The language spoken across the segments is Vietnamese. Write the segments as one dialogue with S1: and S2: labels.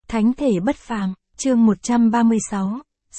S1: Thánh thể bất phàm, chương 136,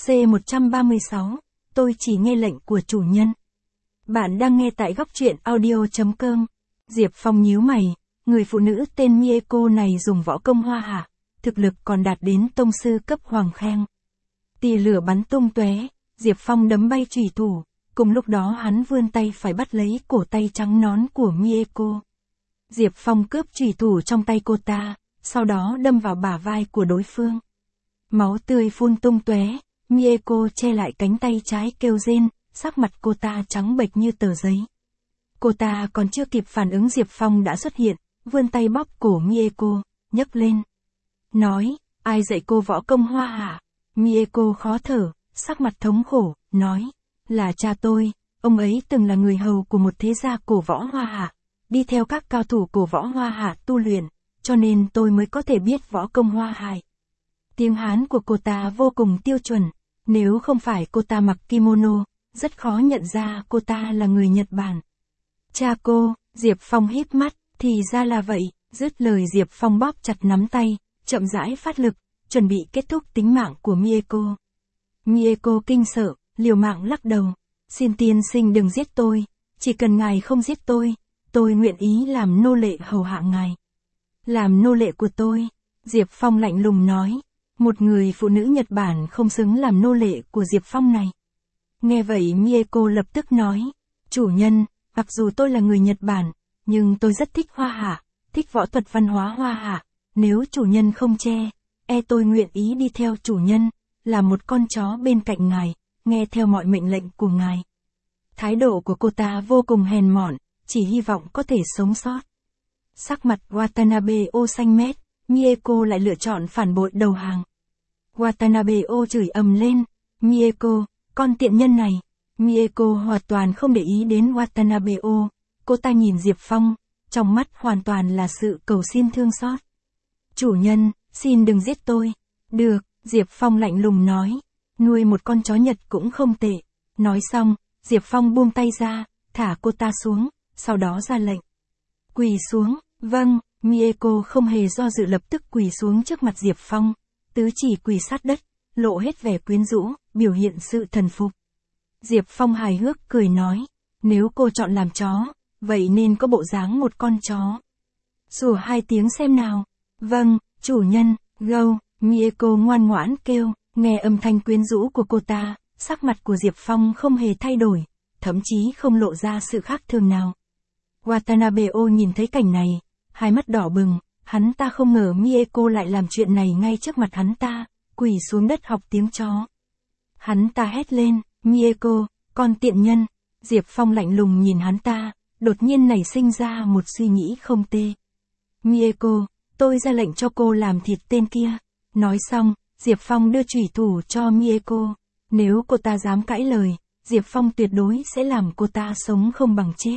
S1: C136, tôi chỉ nghe lệnh của chủ nhân. Bạn đang nghe tại góc truyện audio.com. Diệp Phong nhíu mày, người phụ nữ tên Mieko này dùng võ công hoa hạ, thực lực còn đạt đến tông sư cấp hoàng khang. Tia lửa bắn tung tóe, Diệp Phong đấm bay chủy thủ, cùng lúc đó hắn vươn tay phải bắt lấy cổ tay trắng nõn của Mieko. Diệp Phong cướp chủy thủ trong tay cô ta, sau đó đâm vào bả vai của đối phương. Máu tươi phun tung tóe, Mieko che lại cánh tay trái kêu rên, sắc mặt cô ta trắng bệch như tờ giấy. Cô ta còn chưa kịp phản ứng Diệp Phong đã xuất hiện, vươn tay bóp cổ Mieko, nhấc lên. Nói, ai dạy cô võ công hoa hạ? Mieko khó thở, sắc mặt thống khổ, nói, là cha tôi, ông ấy từng là người hầu của một thế gia cổ võ hoa hạ, đi theo các cao thủ cổ võ hoa hạ tu luyện, cho nên tôi mới có thể biết võ công hoa hạ. Tiếng Hán của cô ta vô cùng tiêu chuẩn, nếu không phải cô ta mặc kimono, rất khó nhận ra cô ta là người Nhật Bản. Cha cô, Diệp Phong híp mắt, thì ra là vậy, dứt lời Diệp Phong bóp chặt nắm tay, chậm rãi phát lực, chuẩn bị kết thúc tính mạng của Mieko. Mieko kinh sợ, liều mạng lắc đầu, xin tiên sinh đừng giết tôi, chỉ cần ngài không giết tôi nguyện ý làm nô lệ hầu hạ ngài. Làm nô lệ của tôi, Diệp Phong lạnh lùng nói, một người phụ nữ Nhật Bản không xứng làm nô lệ của Diệp Phong này. Nghe vậy Mieko lập tức nói, chủ nhân, mặc dù tôi là người Nhật Bản, nhưng tôi rất thích hoa hạ, thích võ thuật văn hóa hoa hạ, nếu chủ nhân không che, tôi nguyện ý đi theo chủ nhân, là một con chó bên cạnh ngài, nghe theo mọi mệnh lệnh của ngài. Thái độ của cô ta vô cùng hèn mọn, chỉ hy vọng có thể sống sót. Sắc mặt Watanabe O xanh mét, Mieko lại lựa chọn phản bội đầu hàng. Watanabe O chửi ầm lên, Mieko, con tiện nhân này. Mieko hoàn toàn không để ý đến Watanabe O, cô ta nhìn Diệp Phong, trong mắt hoàn toàn là sự cầu xin thương xót. Chủ nhân, xin đừng giết tôi. Được, Diệp Phong lạnh lùng nói, nuôi một con chó Nhật cũng không tệ. Nói xong, Diệp Phong buông tay ra, thả cô ta xuống, sau đó ra lệnh. Quỳ xuống, vâng, Mieko không hề do dự lập tức quỳ xuống trước mặt Diệp Phong, tứ chỉ quỳ sát đất, lộ hết vẻ quyến rũ, biểu hiện sự thần phục. Diệp Phong hài hước cười nói, nếu cô chọn làm chó, vậy nên có bộ dáng một con chó. Sủa 2 tiếng xem nào. Vâng, chủ nhân, gâu, Mieko ngoan ngoãn kêu, nghe âm thanh quyến rũ của cô ta, sắc mặt của Diệp Phong không hề thay đổi, thậm chí không lộ ra sự khác thường nào. Watanabe O nhìn thấy cảnh này, hai mắt đỏ bừng, hắn ta không ngờ Mieko lại làm chuyện này ngay trước mặt hắn ta, quỳ xuống đất học tiếng chó. Hắn ta hét lên, Mieko, con tiện nhân. Diệp Phong lạnh lùng nhìn hắn ta, đột nhiên nảy sinh ra một suy nghĩ không tệ. Mieko, tôi ra lệnh cho cô làm thịt tên kia. Nói xong, Diệp Phong đưa chủy thủ cho Mieko. Nếu cô ta dám cãi lời, Diệp Phong tuyệt đối sẽ làm cô ta sống không bằng chết.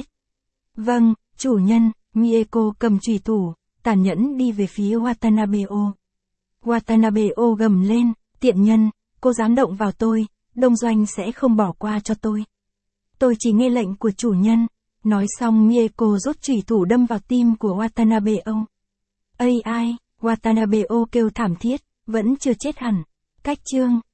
S1: Vâng, chủ nhân. Mieko cầm chủy thủ, tàn nhẫn đi về phía Watanabe O. Watanabe O gầm lên, tiện nhân, cô dám động vào tôi, đông doanh sẽ không bỏ qua cho tôi. Tôi chỉ nghe lệnh của chủ nhân. Nói xong Mieko rút chủy thủ đâm vào tim của Watanabe O. Ai, Watanabe O kêu thảm thiết, vẫn chưa chết hẳn. Cách chương